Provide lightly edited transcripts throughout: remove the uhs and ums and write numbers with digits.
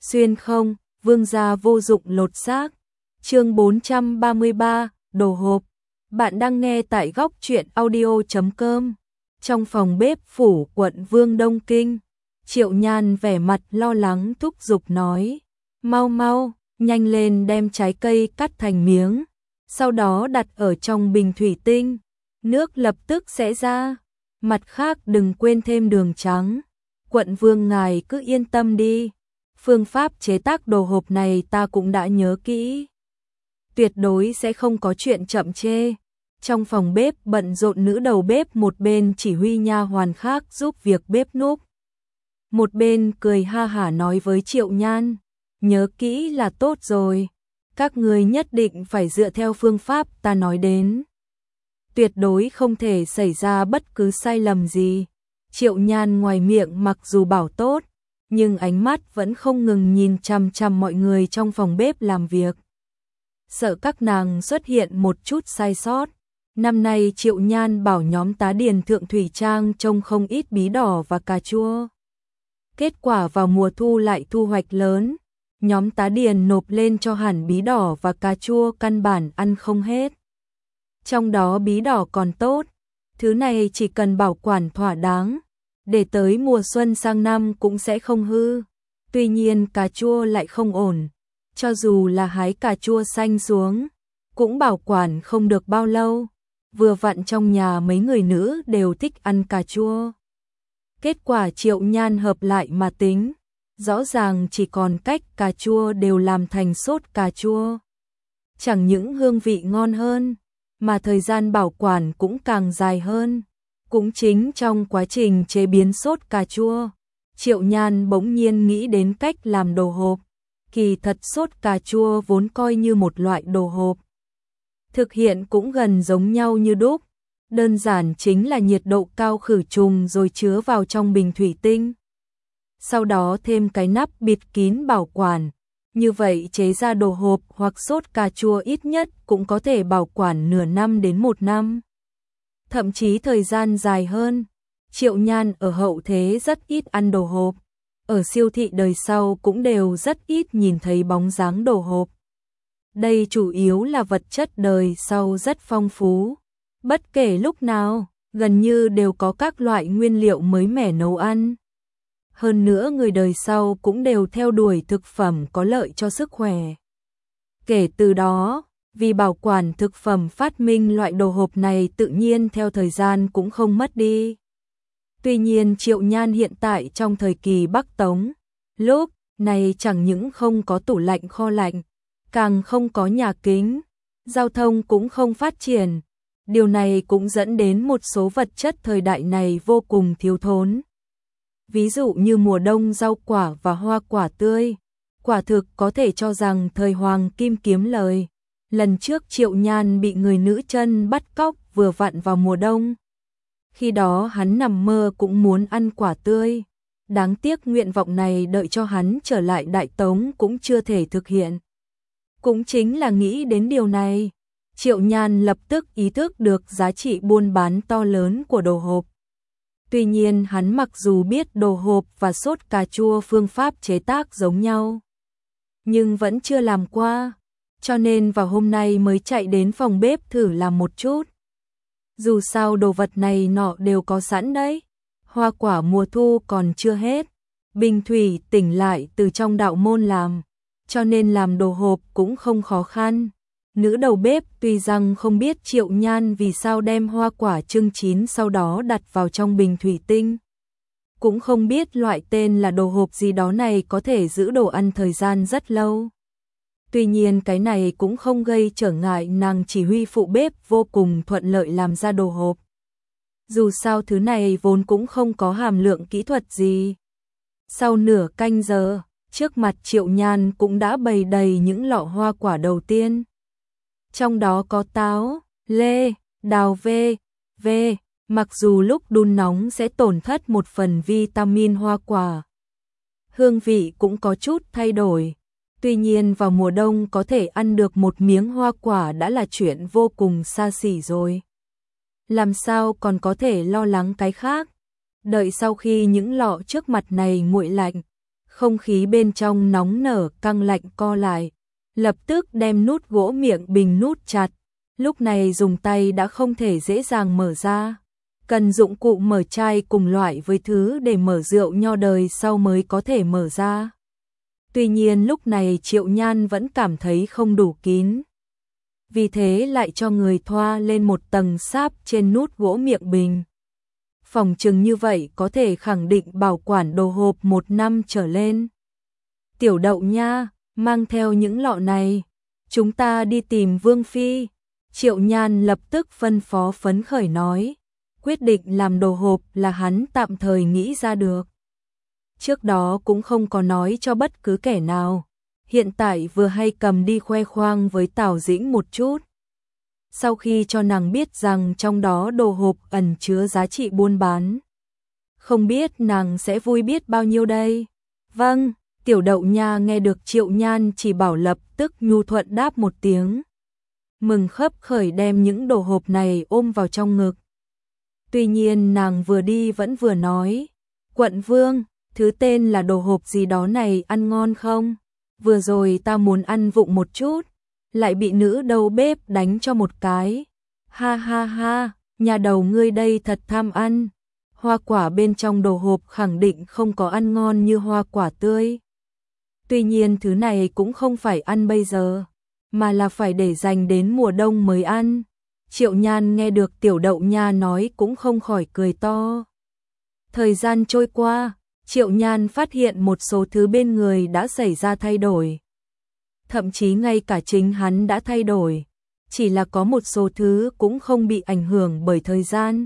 Xuyên không, vương gia vô dụng lột xác. Chương 433, đồ hộp. Bạn đang nghe tại góc truyện audio.com. Trong phòng bếp phủ quận Vương Đông Kinh, Triệu Nhan vẻ mặt lo lắng thúc giục nói: "Mau mau, nhanh lên đem trái cây cắt thành miếng, sau đó đặt ở trong bình thủy tinh, nước lập tức sẽ ra. Mặt khác đừng quên thêm đường trắng. Quận Vương ngài cứ yên tâm đi, phương pháp chế tác đồ hộp này ta cũng đã nhớ kỹ. Tuyệt đối sẽ không có chuyện chậm trễ." Trong phòng bếp bận rộn, nữ đầu bếp một bên chỉ huy nha hoàn khác giúp việc bếp núc, một bên cười ha hả nói với Triệu Nhan: "Nhớ kỹ là tốt rồi, các người nhất định phải dựa theo phương pháp ta nói đến, tuyệt đối không thể xảy ra bất cứ sai lầm gì." Triệu Nhan ngoài miệng mặc dù bảo tốt, nhưng ánh mắt vẫn không ngừng nhìn chằm chằm mọi người trong phòng bếp làm việc, sợ các nàng xuất hiện một chút sai sót. Năm nay Triệu Nhan bảo nhóm tá điền Thượng Thủy Trang trông không ít bí đỏ và cà chua. Kết quả vào mùa thu lại thu hoạch lớn, nhóm tá điền nộp lên cho hẳn bí đỏ và cà chua căn bản ăn không hết. Trong đó bí đỏ còn tốt, thứ này chỉ cần bảo quản thỏa đáng, để tới mùa xuân sang năm cũng sẽ không hư. Tuy nhiên cà chua lại không ổn, cho dù là hái cà chua xanh xuống, cũng bảo quản không được bao lâu. Vừa vặn trong nhà mấy người nữ đều thích ăn cà chua. Kết quả Triệu Nhan hợp lại mà tính, rõ ràng chỉ còn cách cà chua đều làm thành sốt cà chua. Chẳng những hương vị ngon hơn, mà thời gian bảo quản cũng càng dài hơn. Cũng chính trong quá trình chế biến sốt cà chua, Triệu Nhan bỗng nhiên nghĩ đến cách làm đồ hộp. Kỳ thật sốt cà chua vốn coi như một loại đồ hộp, thực hiện cũng gần giống nhau như đúc, đơn giản chính là nhiệt độ cao khử trùng rồi chứa vào trong bình thủy tinh. Sau đó thêm cái nắp bịt kín bảo quản, như vậy chế ra đồ hộp hoặc sốt cà chua ít nhất cũng có thể bảo quản nửa năm đến 1 năm. Thậm chí thời gian dài hơn. Triệu Nhan ở hậu thế rất ít ăn đồ hộp, ở siêu thị đời sau cũng đều rất ít nhìn thấy bóng dáng đồ hộp. Đây chủ yếu là vật chất đời sau rất phong phú, bất kể lúc nào, gần như đều có các loại nguyên liệu mới mẻ nấu ăn. Hơn nữa người đời sau cũng đều theo đuổi thực phẩm có lợi cho sức khỏe. Kể từ đó, vì bảo quản thực phẩm phát minh loại đồ hộp này tự nhiên theo thời gian cũng không mất đi. Tuy nhiên Triệu Nhan hiện tại trong thời kỳ Bắc Tống, lúc này chẳng những không có tủ lạnh kho lạnh, càng không có nhà kính, giao thông cũng không phát triển. Điều này cũng dẫn đến một số vật chất thời đại này vô cùng thiếu thốn. Ví dụ như mùa đông rau quả và hoa quả tươi, quả thực có thể cho rằng thời hoàng kim kiếm lời. Lần trước Triệu Nhan bị người nữ chân bắt cóc vừa vặn vào mùa đông. Khi đó hắn nằm mơ cũng muốn ăn quả tươi. Đáng tiếc nguyện vọng này đợi cho hắn trở lại Đại Tống cũng chưa thể thực hiện. Cũng chính là nghĩ đến điều này, Triệu Nhan lập tức ý thức được giá trị buôn bán to lớn của đồ hộp. Tuy nhiên hắn mặc dù biết đồ hộp và sốt cà chua phương pháp chế tác giống nhau, nhưng vẫn chưa làm qua, cho nên vào hôm nay mới chạy đến phòng bếp thử làm một chút. Dù sao đồ vật này nọ đều có sẵn đấy, hoa quả mùa thu còn chưa hết, bình thủy tỉnh lại từ trong đạo môn làm, cho nên làm đồ hộp cũng không khó khăn. Nữ đầu bếp tuy rằng không biết Triệu Nhan vì sao đem hoa quả chưng chín sau đó đặt vào trong bình thủy tinh, cũng không biết loại tên là đồ hộp gì đó này có thể giữ đồ ăn thời gian rất lâu. Tuy nhiên cái này cũng không gây trở ngại nàng chỉ huy phụ bếp vô cùng thuận lợi làm ra đồ hộp. Dù sao thứ này vốn cũng không có hàm lượng kỹ thuật gì. Sau nửa canh giờ, trước mặt Triệu Nhan cũng đã bày đầy những lọ hoa quả đầu tiên. Trong đó có táo, lê, đào v. Mặc dù lúc đun nóng sẽ tổn thất một phần vitamin hoa quả, hương vị cũng có chút thay đổi. Tuy nhiên vào mùa đông có thể ăn được một miếng hoa quả đã là chuyện vô cùng xa xỉ rồi. Làm sao còn có thể lo lắng cái khác. Đợi sau khi những lọ trước mặt này nguội lạnh, Không khí bên trong nóng nở căng lạnh co lại, lập tức đem nút gỗ miệng bình nút chặt. Lúc này dùng tay đã không thể dễ dàng mở ra, cần dụng cụ mở chai cùng loại với thứ để mở rượu nho đời sau mới có thể mở ra. Tuy nhiên lúc này Triệu Nhan vẫn cảm thấy không đủ kín. Vì thế lại cho người thoa lên một tầng sáp trên nút gỗ miệng bình. Phòng chừng như vậy có thể khẳng định bảo quản đồ hộp 1 năm trở lên. Tiểu Đậu nha, mang theo những lọ này, chúng ta đi tìm Vương Phi. Triệu Nhan lập tức phân phó phấn khởi nói, quyết định làm đồ hộp là hắn tạm thời nghĩ ra được. Trước đó cũng không có nói cho bất cứ kẻ nào, hiện tại vừa hay cầm đi khoe khoang với Tào Dĩnh một chút. Sau khi cho nàng biết rằng trong đó đồ hộp ẩn chứa giá trị buôn bán, không biết nàng sẽ vui biết bao nhiêu đây. Vâng, Tiểu Đậu nha nghe được Triệu Nhan chỉ bảo lập tức nhu thuận đáp một tiếng. Mừng khấp khởi đem những đồ hộp này ôm vào trong ngực. Tuy nhiên nàng vừa đi vẫn vừa nói, quận vương, thứ tên là đồ hộp gì đó này ăn ngon không? Vừa rồi ta muốn ăn vụng một chút, lại bị nữ đầu bếp đánh cho một cái. Ha ha ha, nhà đầu ngươi đây thật tham ăn. Hoa quả bên trong đồ hộp khẳng định không có ăn ngon như hoa quả tươi. Tuy nhiên thứ này cũng không phải ăn bây giờ, mà là phải để dành đến mùa đông mới ăn. Triệu Nhan nghe được Tiểu Đậu nha nói cũng không khỏi cười to. Thời gian trôi qua, Triệu Nhan phát hiện một số thứ bên người đã xảy ra thay đổi. Thậm chí ngay cả chính hắn đã thay đổi, chỉ là có một số thứ cũng không bị ảnh hưởng bởi thời gian.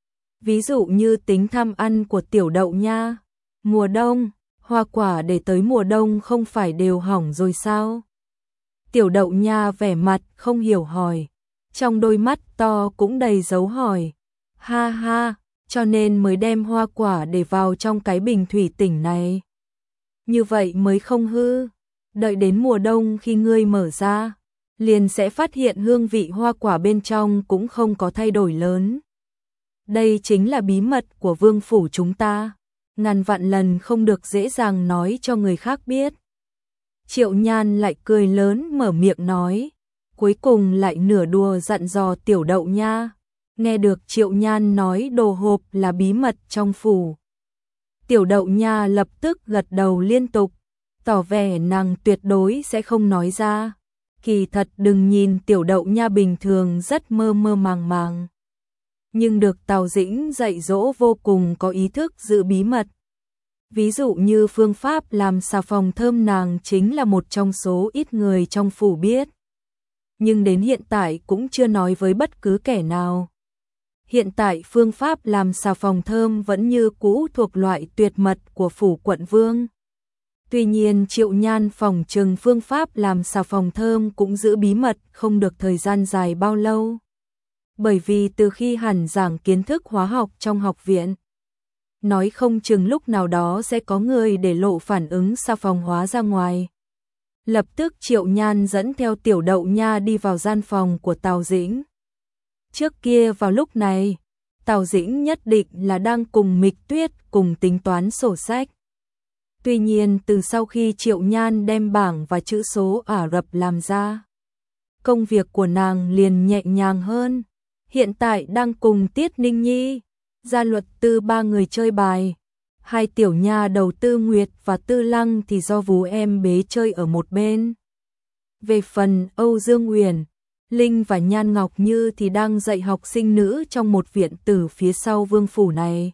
Ví dụ như tính tham ăn của Tiểu Đậu nha. Mùa đông, hoa quả để tới mùa đông không phải đều hỏng rồi sao? Tiểu Đậu nha vẻ mặt không hiểu hỏi, trong đôi mắt to cũng đầy dấu hỏi. Ha ha, cho nên mới đem hoa quả để vào trong cái bình thủy tinh này. Như vậy mới không hư. Đợi đến mùa đông khi ngươi mở ra, liền sẽ phát hiện hương vị hoa quả bên trong cũng không có thay đổi lớn. Đây chính là bí mật của vương phủ chúng ta, ngàn vạn lần không được dễ dàng nói cho người khác biết. Triệu Nhan lại cười lớn mở miệng nói, cuối cùng lại nửa đùa dặn dò Tiểu Đậu nha. Nghe được Triệu Nhan nói đồ hộp là bí mật trong phủ, Tiểu Đậu nha lập tức gật đầu liên tục, tỏ vẻ nàng tuyệt đối sẽ không nói ra. Kỳ thật đừng nhìn Tiểu Đậu nha bình thường rất mơ mơ màng màng, nhưng được Tào Dĩnh dạy dỗ vô cùng có ý thức giữ bí mật. Ví dụ như phương pháp làm xà phòng thơm nàng chính là một trong số ít người trong phủ biết. Nhưng đến hiện tại cũng chưa nói với bất cứ kẻ nào. Hiện tại phương pháp làm xà phòng thơm vẫn như cũ thuộc loại tuyệt mật của phủ quận vương. Tuy nhiên Triệu Nhan phòng trừng phương pháp làm xà phòng thơm cũng giữ bí mật không được thời gian dài bao lâu. Bởi vì từ khi hẳn giảng kiến thức hóa học trong học viện, nói không chừng lúc nào đó sẽ có người để lộ phản ứng xà phòng hóa ra ngoài. Lập tức Triệu Nhan dẫn theo Tiểu Đậu nha đi vào gian phòng của Tào Dĩnh. Trước kia vào lúc này, Tào Dĩnh nhất định là đang cùng Mịch Tuyết cùng tính toán sổ sách. Tuy nhiên từ sau khi Triệu Nhan đem bảng và chữ số Ả Rập làm ra, công việc của nàng liền nhẹ nhàng hơn. Hiện tại đang cùng Tiết Ninh Nhi, Gia Luật Tư ba người chơi bài. Hai tiểu nha đầu Tư Nguyệt và Tư Lăng thì do vú em bế chơi ở một bên. Về phần Âu Dương Uyển, Linh và Nhan Ngọc Như thì đang dạy học sinh nữ trong một viện tử phía sau vương phủ này.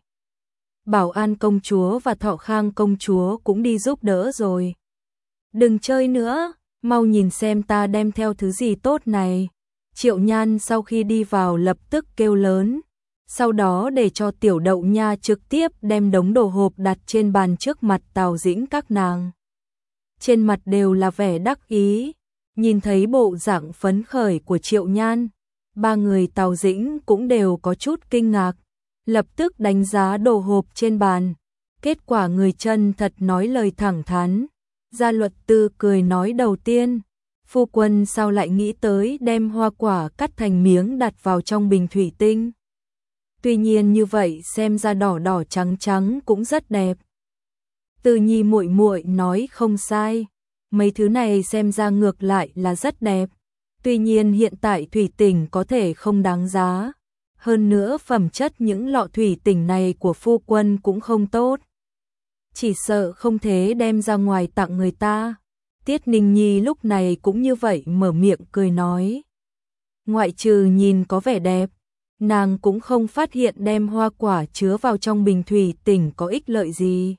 Bảo An công chúa và Thọ Khang công chúa cũng đi giúp đỡ rồi. Đừng chơi nữa, mau nhìn xem ta đem theo thứ gì tốt này. Triệu Nhan sau khi đi vào lập tức kêu lớn, sau đó để cho Tiểu Đậu nha trực tiếp đem đống đồ hộp đặt trên bàn trước mặt Tào Dĩnh các nàng. Trên mặt đều là vẻ đắc ý, nhìn thấy bộ dạng phấn khởi của Triệu Nhan, ba người Tào Dĩnh cũng đều có chút kinh ngạc, lập tức đánh giá đồ hộp trên bàn. Kết quả người chân thật nói lời thẳng thắn. Gia Luật Tư cười nói đầu tiên, phu quân sao lại nghĩ tới đem hoa quả cắt thành miếng đặt vào trong bình thủy tinh. Tuy nhiên như vậy xem ra đỏ đỏ trắng trắng cũng rất đẹp. Từ Nhi muội muội nói không sai, mấy thứ này xem ra ngược lại là rất đẹp. Tuy nhiên hiện tại thủy tinh có thể không đáng giá. Hơn nữa phẩm chất những lọ thủy tinh này của phu quân cũng không tốt. Chỉ sợ không thể đem ra ngoài tặng người ta. Tiết Ninh Nhi lúc này cũng như vậy mở miệng cười nói. Ngoại trừ nhìn có vẻ đẹp, nàng cũng không phát hiện đem hoa quả chứa vào trong bình thủy tinh có ích lợi gì.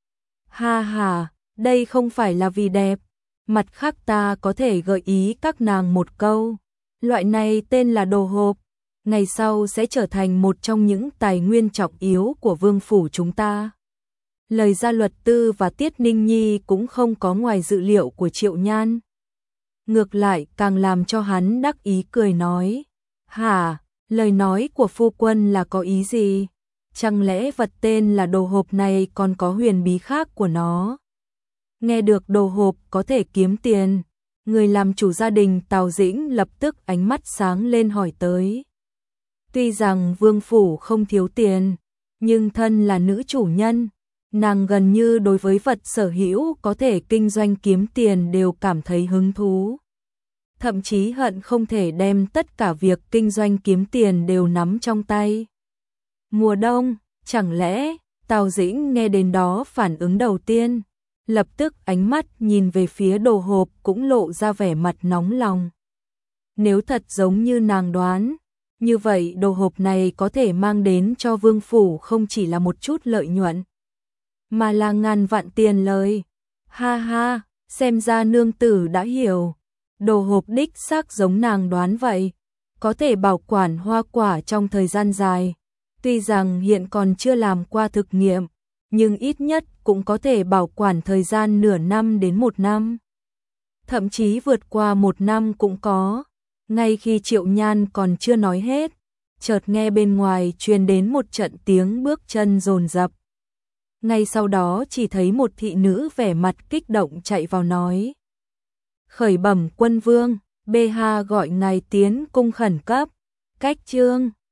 Ha ha, đây không phải là vì đẹp. Mặt khác ta có thể gợi ý các nàng một câu. Loại này tên là đồ hộp, ngày sau sẽ trở thành một trong những tài nguyên trọng yếu của vương phủ chúng ta. Lời Gia Luật Tư và Tiết Ninh Nhi cũng không có ngoài dự liệu của Triệu Nhan. Ngược lại càng làm cho hắn đắc ý cười nói. Hả, lời nói của phu quân là có ý gì? Chẳng lẽ vật tên là đồ hộp này còn có huyền bí khác của nó? Nghe được đồ hộp có thể kiếm tiền, người làm chủ gia đình Tào Dĩnh lập tức ánh mắt sáng lên hỏi tới. Tuy rằng vương phủ không thiếu tiền, nhưng thân là nữ chủ nhân, nàng gần như đối với vật sở hữu có thể kinh doanh kiếm tiền đều cảm thấy hứng thú. Thậm chí hận không thể đem tất cả việc kinh doanh kiếm tiền đều nắm trong tay. Mùa đông, chẳng lẽ, Tào Dĩnh nghe đến đó phản ứng đầu tiên, lập tức ánh mắt nhìn về phía đồ hộp cũng lộ ra vẻ mặt nóng lòng. Nếu thật giống như nàng đoán, như vậy đồ hộp này có thể mang đến cho vương phủ không chỉ là một chút lợi nhuận, mà là ngàn vạn tiền lời. Ha ha, xem ra nương tử đã hiểu. Đồ hộp đích xác giống nàng đoán vậy, có thể bảo quản hoa quả trong thời gian dài. Tuy rằng hiện còn chưa làm qua thực nghiệm, nhưng ít nhất cũng có thể bảo quản thời gian nửa năm đến 1 năm. Thậm chí vượt qua 1 năm cũng có. Ngay khi Triệu Nhan còn chưa nói hết, chợt nghe bên ngoài truyền đến một trận tiếng bước chân dồn dập. Ngay sau đó chỉ thấy một thị nữ vẻ mặt kích động chạy vào nói. Khởi bẩm quân vương, bệ hạ gọi ngài tiến cung khẩn cấp. Cách chương